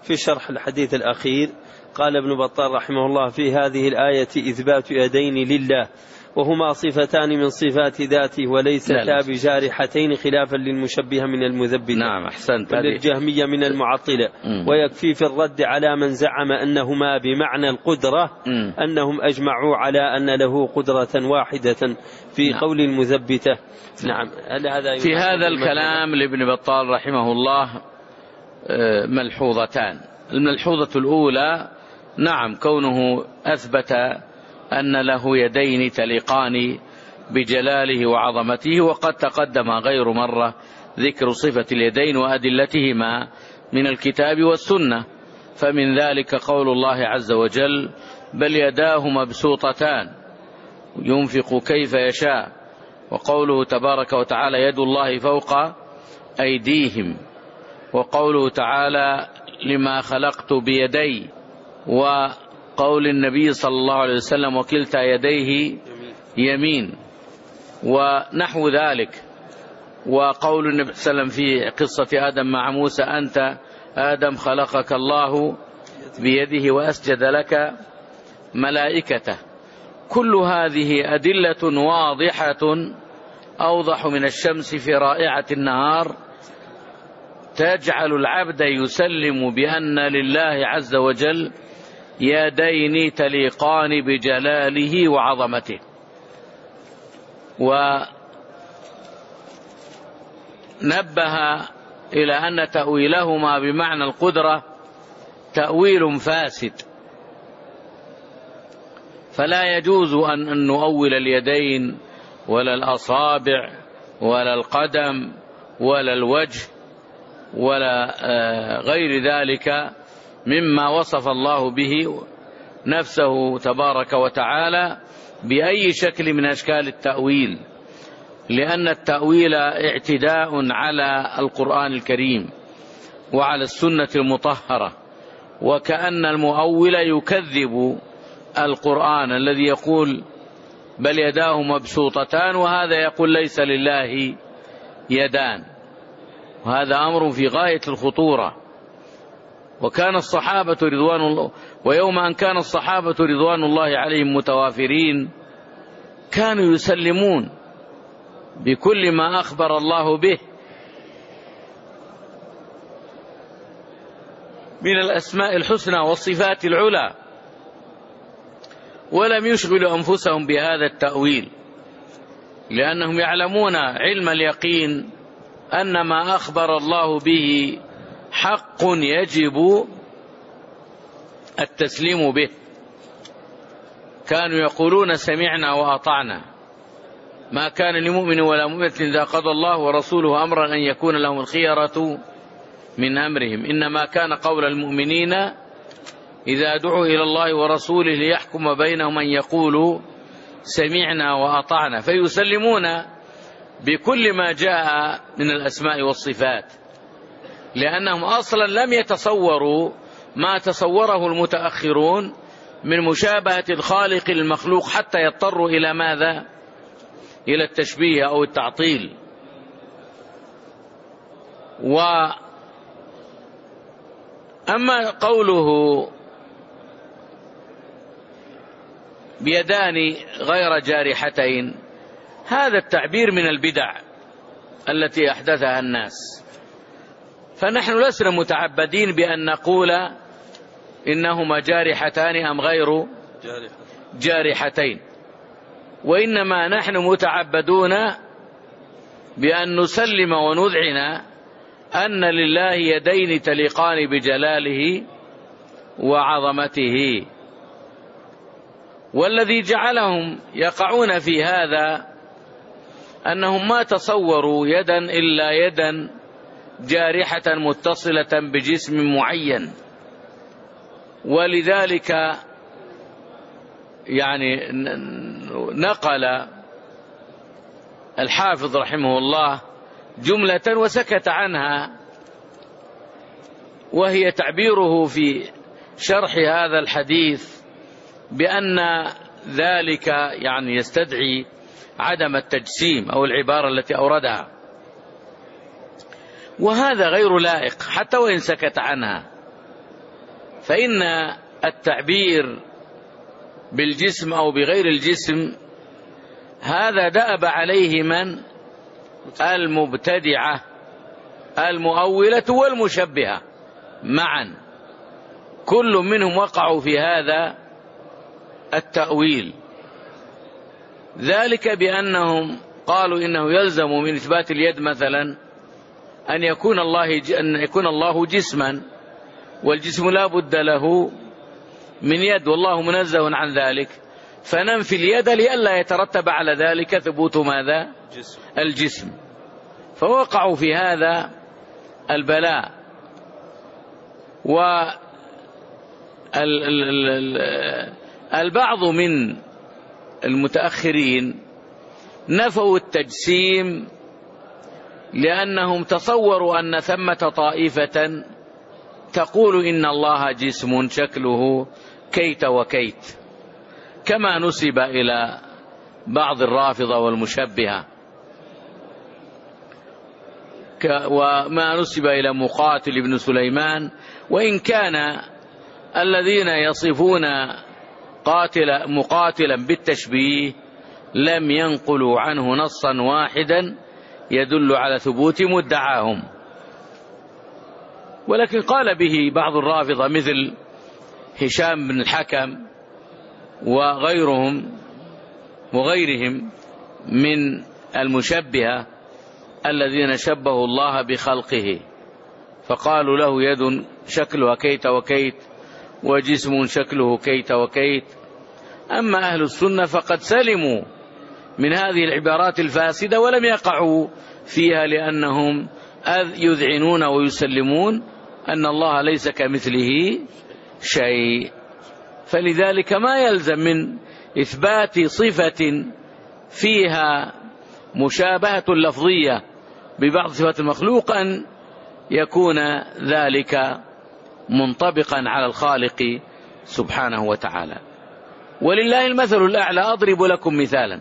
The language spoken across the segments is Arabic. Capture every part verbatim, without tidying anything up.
في شرح الحديث الأخير قال ابن بطال رحمه الله: في هذه الآية إثبات يدين لله، وهما صفتان من صفات ذاته وليستا بجارحتين خلافا للمشبهة من المذبذة. نعم أحسنت. وللجهمية من المعطلة. ويكفي في الرد على من زعم أنهما بمعنى القدرة م. أنهم أجمعوا على أن له قدرة واحدة في نعم. قول المثبتة. نعم. هذا في هذا الكلام لابن بطال رحمه الله ملحوظتان. الملحوظة الأولى: نعم، كونه أثبت أن له يدين تليقان بجلاله وعظمته، وقد تقدم غير مرة ذكر صفة اليدين وأدلتهما من الكتاب والسنة. فمن ذلك قول الله عز وجل: بل يداه مبسوطتان ينفق كيف يشاء، وقوله تبارك وتعالى: يد الله فوق أيديهم، وقوله تعالى: لما خلقت بيدي، وقول النبي صلى الله عليه وسلم: وكلتا يديه يمين، ونحو ذلك. وقول النبي صلى الله عليه وسلم في قصة آدم مع موسى: أنت آدم خلقك الله بيده وأسجد لك ملائكته. كل هذه أدلة واضحة أوضح من الشمس في رائعة النهار، تجعل العبد يسلم بأن لله عز وجل يدين تليقان بجلاله وعظمته. ونبه إلى أن تأويلهما بمعنى القدرة تأويل فاسد، فلا يجوز أن نؤول اليدين ولا الأصابع ولا القدم ولا الوجه ولا غير ذلك مما وصف الله به نفسه تبارك وتعالى بأي شكل من أشكال التأويل، لأن التأويل اعتداء على القرآن الكريم وعلى السنة المطهرة، وكأن المؤول يكذب القرآن الذي يقول بل يداه مبسوطتان، وهذا يقول ليس لله يدان، وهذا أمر في غاية الخطورة. وكان الصحابة رضوان الله ويوم أن كان الصحابة رضوان الله عليهم متوافرين كانوا يسلمون بكل ما أخبر الله به من الأسماء الحسنى والصفات العلى، ولم يشغلوا أنفسهم بهذا التأويل، لأنهم يعلمون علم اليقين أن ما أخبر الله به حق يجب التسليم به. كانوا يقولون سمعنا وأطعنا، ما كان لمؤمن ولا مؤمنة إذا قضى الله ورسوله أمرا أن يكون لهم الخيرة من أمرهم، إنما كان قول المؤمنين إذا دعوا إلى الله ورسوله ليحكم بينهم أن يقولوا سمعنا وأطعنا، فيسلمون بكل ما جاء من الأسماء والصفات، لأنهم أصلا لم يتصوروا ما تصوره المتأخرون من مشابهة الخالق المخلوق حتى يضطروا إلى ماذا؟ إلى التشبيه أو التعطيل. وأما قوله بيدان غير جارحتين، هذا التعبير من البدع التي أحدثها الناس، فنحن لسنا متعبدين بأن نقول إنهما جارحتان أم غير جارحتين، وإنما نحن متعبدون بأن نسلم ونذعن أن لله يدين تليقان بجلاله وعظمته. والذي جعلهم يقعون في هذا أنهم ما تصوروا يدا إلا يدا جارحة متصلة بجسم معين، ولذلك يعني نقل الحافظ رحمه الله جملة وسكت عنها، وهي تعبيره في شرح هذا الحديث بأن ذلك يعني يستدعي عدم التجسيم أو العبارة التي أوردها، وهذا غير لائق حتى وإن سكت عنها، فإن التعبير بالجسم أو بغير الجسم هذا دأب عليه من؟ المبتدعة المؤولة والمشبهة معا، كل منهم وقعوا في هذا التأويل، ذلك بأنهم قالوا إنه يلزم من إثبات اليد مثلا أن يكون الله أن يكون الله جسما، والجسم لا بد له من يد والله منزه عن ذلك، فننفي اليد لئلا يترتب على ذلك ثبوت ماذا؟ جسم. الجسم. فوقعوا في هذا البلاء. والبعض من المتأخرين نفوا التجسيم لأنهم تصوروا أن ثمة طائفة تقول إن الله جسم شكله كيت وكيت، كما نسب إلى بعض الرافضة والمشبهة، وما نسب إلى مقاتل بن سليمان، وإن كان الذين يصفون قاتل مقاتلا بالتشبيه لم ينقلوا عنه نصا واحدا يدل على ثبوت مدعاهم، ولكن قال به بعض الرافضة مثل هشام بن الحكم وغيرهم وغيرهم من المشبهة الذين شبهوا الله بخلقه، فقالوا له يد شكلها كيت وكيت وجسم شكله كيت وكيت. أما أهل السنة فقد سلموا من هذه العبارات الفاسدة ولم يقعوا فيها، لأنهم يذعنون ويسلمون أن الله ليس كمثله شيء. فلذلك ما يلزم من إثبات صفة فيها مشابهة لفظية ببعض صفات المخلوق أن يكون ذلك منطبقا على الخالق سبحانه وتعالى. ولله المثل الأعلى. أضرب لكم مثالا: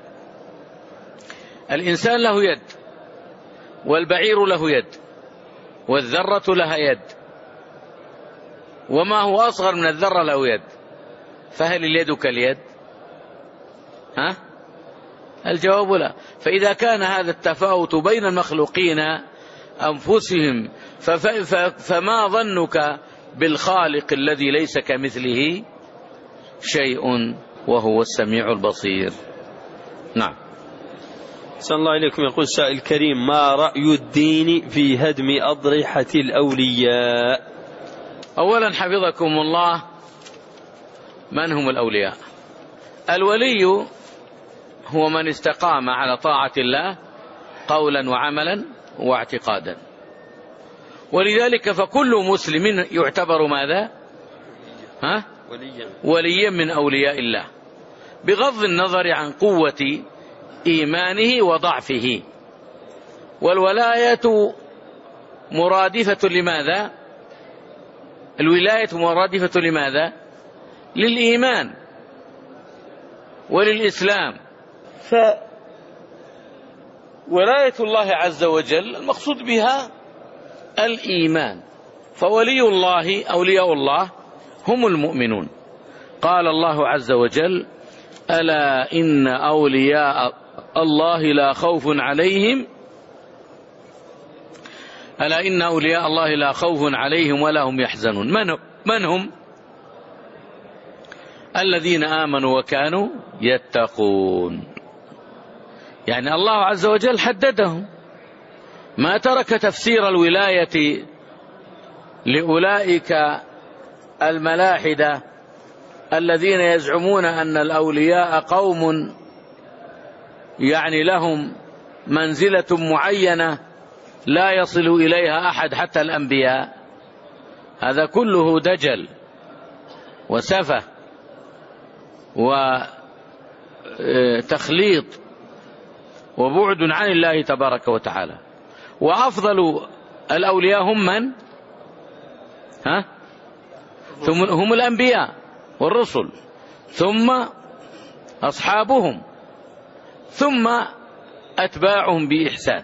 الإنسان له يد، والبعير له يد، والذرة لها يد، وما هو أصغر من الذرة له يد، فهل اليد كاليد؟ ها؟ الجواب لا. فإذا كان هذا التفاوت بين المخلوقين أنفسهم فما ظنك بالخالق الذي ليس كمثله شيء وهو السميع البصير. نعم. صلى الله عليكم. يقول سائل الكريم: ما رأي الدين في هدم أضرحة الأولياء؟ أولا حفظكم الله، من هم الأولياء؟ الولي هو من استقام على طاعة الله قولا وعملا واعتقادا، ولذلك فكل مسلم يعتبر ماذا؟ ها؟ وليا من أولياء الله، بغض النظر عن قوة إيمانه وضعفه. والولاية مرادفة لماذا؟ الولاية مرادفة لماذا؟ للإيمان وللإسلام. فولاية الله عز وجل المقصود بها الإيمان، فولي الله أولياء الله هم المؤمنون. قال الله عز وجل: ألا إن أولياء الله لا خوف عليهم ألا إن أولياء الله لا خوف عليهم ولا هم يحزنون. من, من هم؟ الذين آمنوا وكانوا يتقون. يعني الله عز وجل حددهم، ما ترك تفسير الولاية لأولئك الملاحدة الذين يزعمون أن الأولياء قوم يعني لهم منزلة معينة لا يصل إليها أحد حتى الأنبياء. هذا كله دجل وسفه وتخليط وبعد عن الله تبارك وتعالى. وأفضل الأولياء هم من؟ ها؟ ثم هم الأنبياء والرسل، ثم أصحابهم، ثم أتباعهم بإحسان.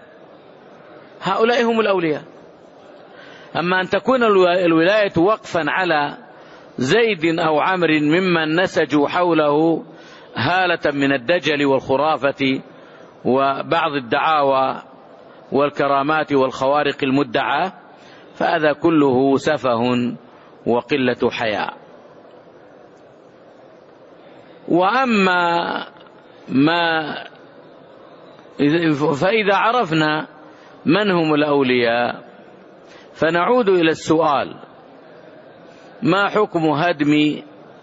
هؤلاء هم الأولياء. أما أن تكون الولاية وقفا على زيد أو عمرو ممن نسجوا حوله هالة من الدجل والخرافة وبعض الدعاوى والكرامات والخوارق المدعى، فهذا كله سفه وقلة حياء. وأما ما فإذا عرفنا من هم الأولياء فنعود إلى السؤال: ما حكم هدم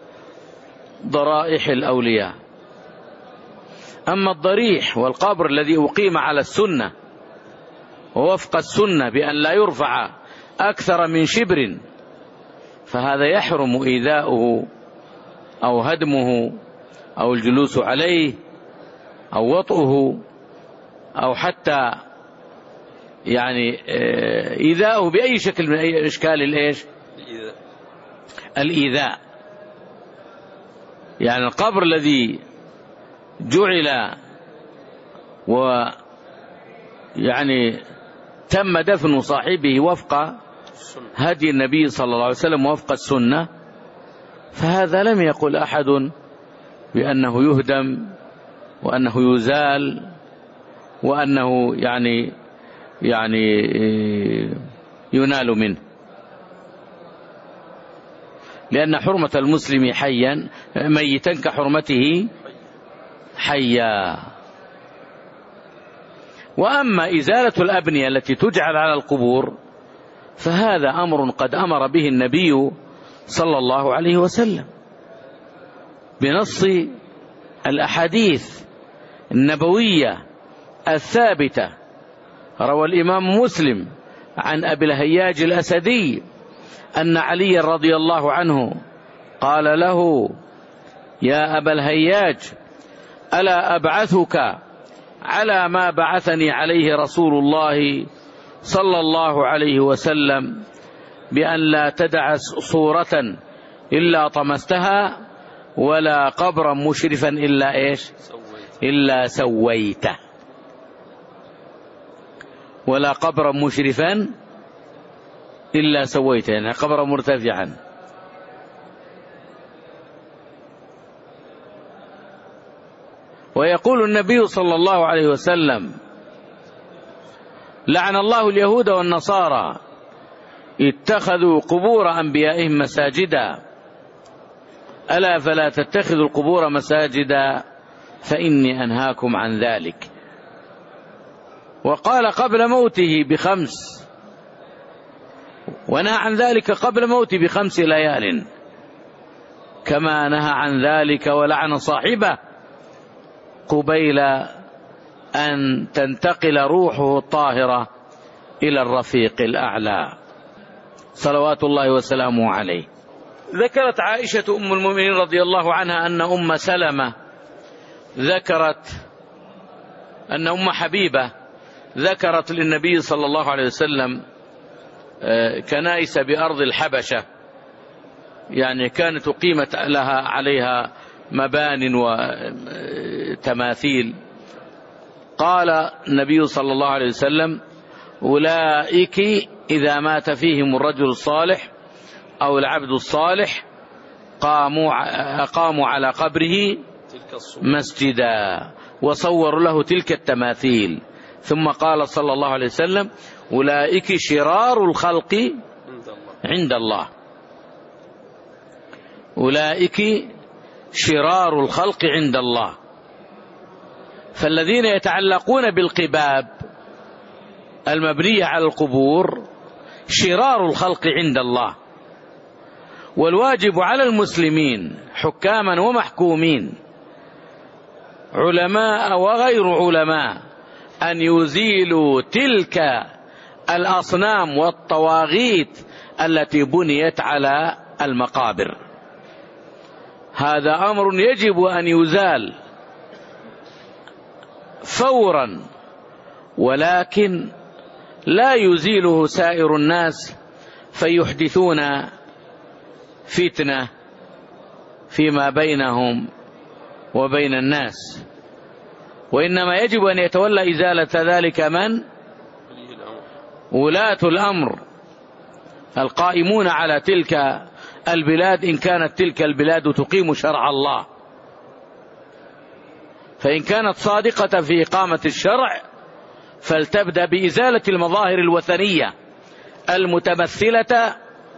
ضرائح الأولياء؟ أما الضريح والقبر الذي أقيم على السنة ووفق السنة بأن لا يرفع أكثر من شبر، فهذا يحرم إيذاؤه أو هدمه أو الجلوس عليه أو وطئه أو حتى يعني إيذاؤه بأي شكل من أي إشكال الإيش الإيذاء. يعني القبر الذي جعل ويعني تم دفن صاحبه وفق هدي النبي صلى الله عليه وسلم وفق السنة، فهذا لم يقل أحد بأنه يهدم وأنه يزال وأنه يعني يعني ينال منه، لأن حرمة المسلم حيا ميتا كحرمته حيا. وأما إزالة الأبنية التي تجعل على القبور فهذا أمر قد أمر به النبي صلى الله عليه وسلم بنص الأحاديث النبوية الثابتة. روى الإمام مسلم عن أبي الهياج الأسدي أن علي رضي الله عنه قال له: يا أبا الهياج، ألا أبعثك على ما بعثني عليه رسول الله صلى الله عليه وسلم بأن لا تدع صورة إلا طمستها ولا قبرا مشرفا إلا إيش إلا سويته، ولا قبرا مشرفا إلا سويته، يعني قبرا مرتفعا. ويقول النبي صلى الله عليه وسلم: لعن الله اليهود والنصارى اتخذوا قبور أنبيائهم مساجدا، ألا فلا تتخذوا القبور مساجدا فإني أنهاكم عن ذلك. وقال قبل موته بخمس، ونهى عن ذلك قبل موته بخمس ليال، كما نهى عن ذلك ولعن صاحبه قبيل أن تنتقل روحه الطاهرة إلى الرفيق الأعلى صلوات الله وسلامه عليه. ذكرت عائشة أم المؤمنين رضي الله عنها أن أم سلمة ذكرت أن أم حبيبة ذكرت للنبي صلى الله عليه وسلم كنائس بأرض الحبشة، يعني كانت أقيمت لها عليها مبان وتماثيل. قال النبي صلى الله عليه وسلم: أولئك إذا مات فيهم الرجل الصالح أو العبد الصالح قاموا أقاموا على قبره مسجدا وصوروا له تلك التماثيل. ثم قال صلى الله عليه وسلم: أولئك شرار الخلق عند الله. أولئك شرار الخلق عند الله. فالذين يتعلقون بالقباب المبنية على القبور شرار الخلق عند الله. والواجب على المسلمين حكاما ومحكومين علماء وغير علماء أن يزيلوا تلك الأصنام والطواغيت التي بنيت على المقابر. هذا أمر يجب أن يزال فورا، ولكن لا يزيله سائر الناس فيحدثون فتنة فيما بينهم وبين الناس، وإنما يجب أن يتولى إزالة ذلك من؟ ولاة الأمر القائمون على تلك البلاد إن كانت تلك البلاد تقيم شرع الله. فإن كانت صادقة في إقامة الشرع فلتبدأ بإزالة المظاهر الوثنية المتمثلة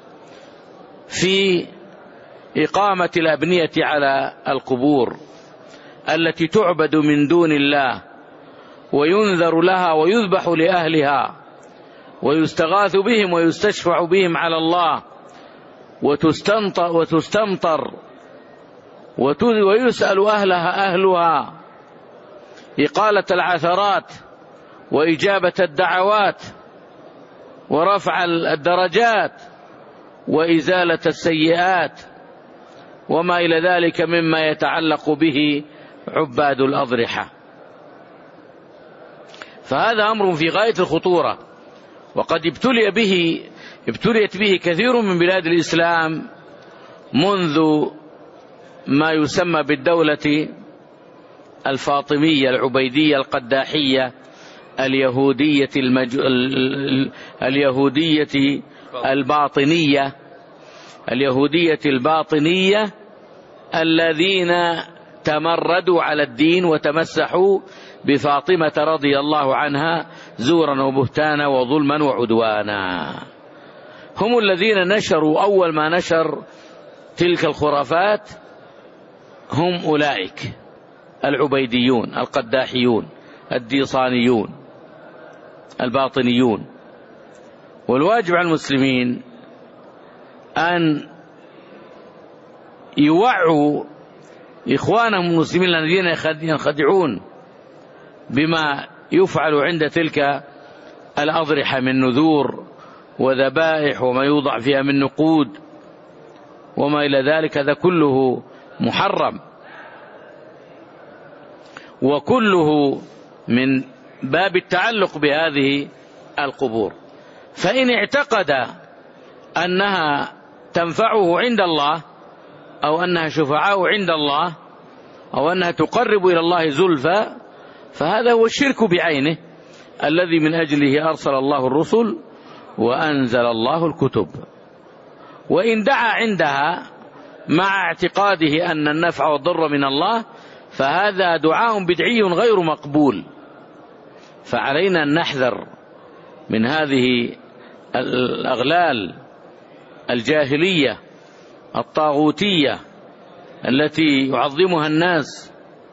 في إقامة الأبنية على القبور التي تعبد من دون الله، وينذر لها ويذبح لأهلها ويستغاث بهم ويستشفع بهم على الله وتستنطر, وتستمطر ويسأل أهلها أهلها إقالة العثرات وإجابة الدعوات ورفع الدرجات وإزالة السيئات وما إلى ذلك مما يتعلق به عباد الأضرحة. فهذا أمر في غاية الخطورة، وقد ابتلي به ابتليت به كثير من بلاد الإسلام منذ ما يسمى بالدولة الفاطمية العبيدية القداحية اليهودية المج... اليهودية الباطنية اليهودية الباطنية الذين تمردوا على الدين وتمسحوا بفاطمة رضي الله عنها زورا وبهتانا وظلما وعدوانا. هم الذين نشروا أول ما نشر تلك الخرافات، هم أولئك العبيديون القداحيون الديصانيون الباطنيون. والواجب على المسلمين أن يوعوا إخوانهم المسلمين الذين ينخدعون بما يفعل عند تلك الأضرحة من نذور وذبائح وما يوضع فيها من نقود وما إلى ذلك. هذا كله محرم وكله من باب التعلق بهذه القبور. فإن اعتقد أنها تنفعه عند الله أو أنها شفعاء عند الله أو أنها تقرب إلى الله زلفى فهذا هو الشرك بعينه الذي من أجله أرسل الله الرسل وأنزل الله الكتب. وإن دعا عندها مع اعتقاده أن النفع والضر من الله فهذا دعاء بدعي غير مقبول. فعلينا أن نحذر من هذه الأغلال الجاهلية الطاغوتية التي يعظمها الناس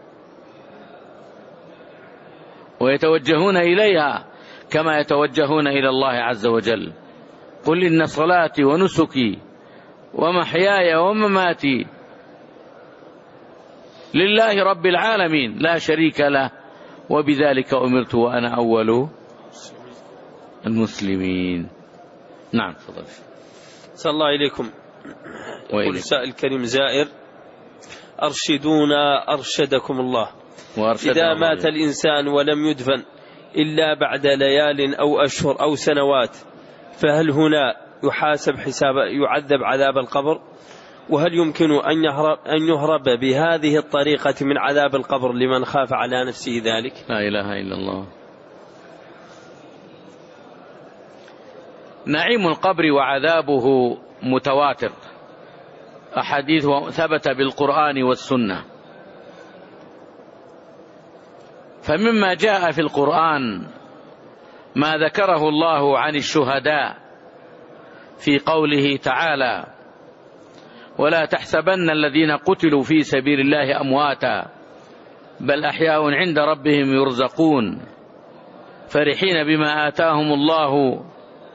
ويتوجهون إليها كما يتوجهون إلى الله عز وجل. قل إن صلاتي ونسكي ومحياي ومماتي لله رب العالمين لا شريك له وبذلك أمرت وأنا أول المسلمين. نعم تفضل. صلى الله إليكم. يقول السائل الكريم زائر: أرشدونا أرشدكم الله، إذا مات الإنسان ولم يدفن إلا بعد ليال أو أشهر أو سنوات فهل هنا يحاسب حساب يعذب عذاب القبر؟ وهل يمكن أن يهرب, أن يهرب بهذه الطريقة من عذاب القبر لمن خاف على نفسه ذلك؟ لا إله إلا الله. نعيم القبر وعذابه متواتر، أحاديث ثبت بالقرآن والسنة. فمما جاء في القرآن ما ذكره الله عن الشهداء في قوله تعالى: ولا تحسبن الذين قتلوا في سبيل الله أمواتا بل أحياء عند ربهم يرزقون فرحين بما آتاهم الله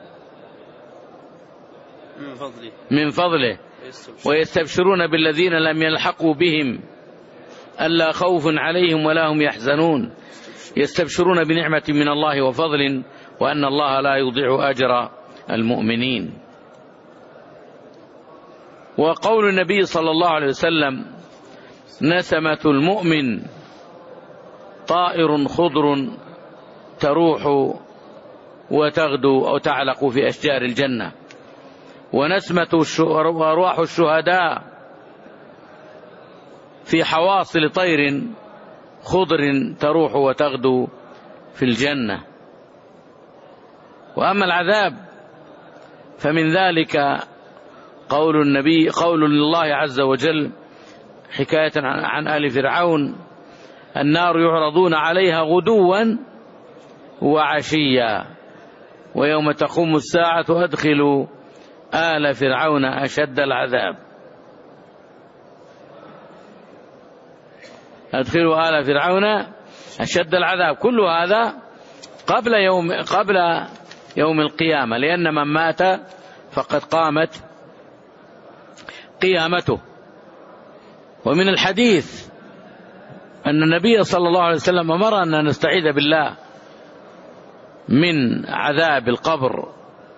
من فضله, من فضله ويستبشرون بالذين لم يلحقوا بهم ألا خوف عليهم ولا هم يحزنون يستبشرون بنعمة من الله وفضل وأن الله لا يضيع أجر المؤمنين. وقول النبي صلى الله عليه وسلم: نسمة المؤمن طائر خضر تروح وتغدو أو تعلق في أشجار الجنة، ونسمة أرواح الشهداء في حواصل طير خضر تروح وتغدو في الجنة. وأما العذاب فمن ذلك قول النبي قول الله عز وجل حكاية عن آل فرعون: النار يعرضون عليها غدوا وعشيا ويوم تقوم الساعة أدخلوا آل فرعون أشد العذاب. أدخلوا آل فرعون أشد العذاب. كل هذا قبل يوم قبل يوم القيامة، لأن من مات فقد قامت قيامته. ومن الحديث أن النبي صلى الله عليه وسلم أمر أن نستعيذ بالله من عذاب القبر،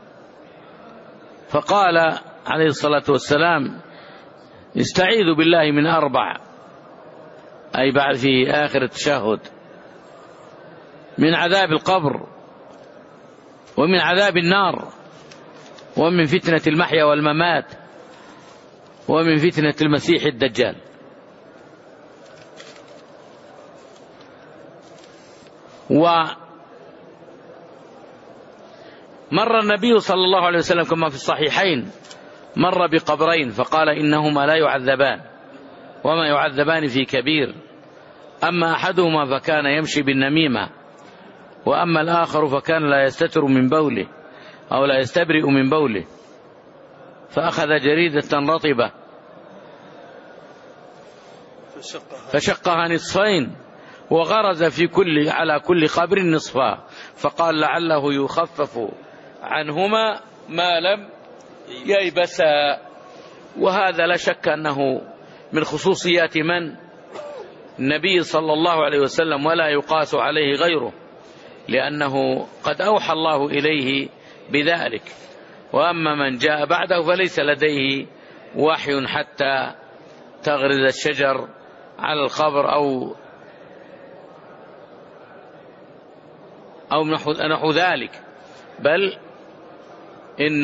فقال عليه الصلاة والسلام: استعيذوا بالله من أربع، أي بعد في آخر التشهد: من عذاب القبر، ومن عذاب النار، ومن فتنة المحيا والممات، ومن فتنة المسيح الدجال. ومر النبي صلى الله عليه وسلم كما في الصحيحين مر بقبرين فقال: إنهما لا يعذبان وما يعذبان في كبير، أما أحدهما فكان يمشي بالنميمة، وأما الآخر فكان لا يستتر من بوله أو لا يستبرئ من بوله، فأخذ جريدة رطبة فشقها نصفين وغرز في كل على كل قبر نصفا، فقال: لعله يخفف عنهما ما لم ييبسا. وهذا لا شك أنه من خصوصيات من؟ النبي صلى الله عليه وسلم، ولا يقاس عليه غيره، لأنه قد أوحى الله إليه بذلك. وأما من جاء بعده فليس لديه وحي حتى تغرز الشجر على القبر أو أو نحو ذلك، بل إن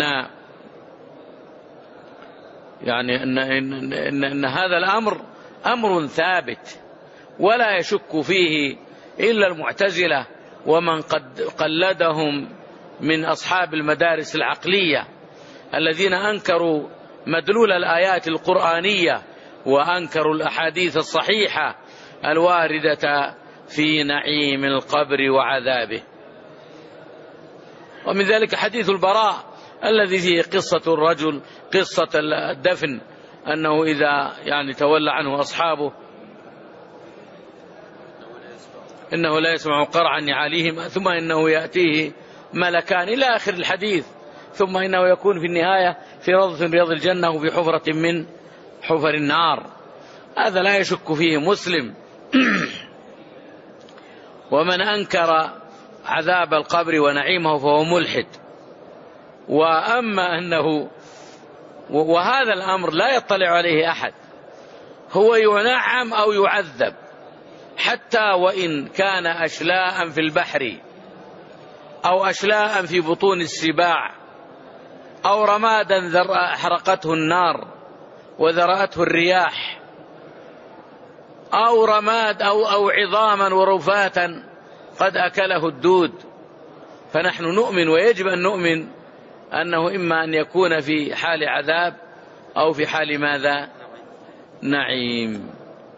يعني إن, إن, إن, إن هذا الأمر أمر ثابت ولا يشك فيه إلا المعتزلة ومن قد قلدهم من أصحاب المدارس العقلية الذين أنكروا مدلول الآيات القرآنية وأنكروا الأحاديث الصحيحة الواردة في نعيم القبر وعذابه. ومن ذلك حديث البراء الذي فيه قصة الرجل، قصة الدفن، أنه إذا يعني تولى عنه أصحابه إنه لا يسمع قرعا نعاليهم، ثم إنه يأتيه ملكان إلى آخر الحديث، ثم إنه يكون في النهاية في روضة من رياض الجنة وفي حفرة من حفر النار. هذا لا يشك فيه مسلم. ومن أنكر عذاب القبر ونعيمه فهو ملحد. وأما أنه وهذا الأمر لا يطلع عليه أحد، هو ينعم أو يعذب، حتى وإن كان أشلاء في البحر أو أشلاء في بطون السباع أو رمادا أحرقته النار وذرأته الرياح أو رماد أو, أو عظاما ورفاتا قد أكله الدود، فنحن نؤمن ويجب أن نؤمن أنه إما أن يكون في حال عذاب أو في حال ماذا؟ نعيم.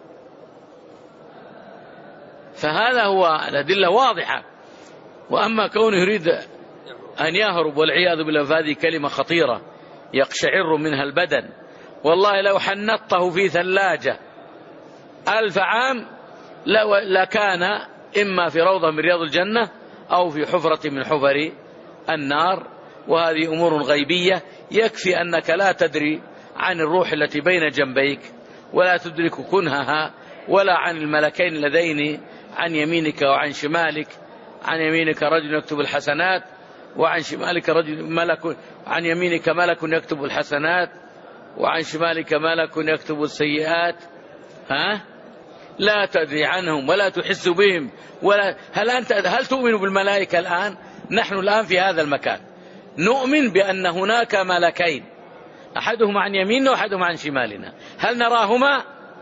فهذا هو الأدلة واضحة. وأما كونه يريد أن يهرب والعياذ بالله فهذه كلمة خطيرة يقشعر منها البدن. والله لو حنطته في ثلاجة ألف عام لكان إما في روضة من رياض الجنة أو في حفرة من حفر النار. وهذه أمور غيبية، يكفي أنك لا تدري عن الروح التي بين جنبيك ولا تدرك كنهها، ولا عن الملكين اللذين عن يمينك وعن شمالك. عن يمينك رجل يكتب الحسنات وعن شمالك رجل ملك، عن يمينك ملك يكتب الحسنات وعن شمالك ملك يكتب السيئات. ها؟ لا تدري عنهم ولا تحس بهم ولا هل أنت هل تؤمن بالملائكة الآن؟ نحن الآن في هذا المكان نؤمن بأن هناك ملكين، أحدهم عن يميننا وأحدهم عن شمالنا. هل نراهما؟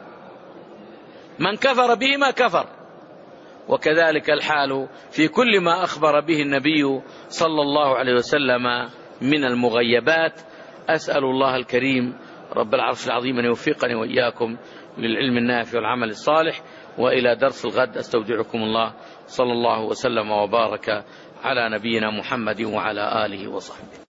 من كفر بهما كفر. وكذلك الحال في كل ما أخبر به النبي صلى الله عليه وسلم من المغيبات. أسأل الله الكريم رب العرش العظيم أن يوفقني وإياكم للعلم النافع والعمل الصالح. وإلى درس الغد أستودعكم الله، صلى الله وسلم وبارك على نبينا محمد وعلى آله وصحبه.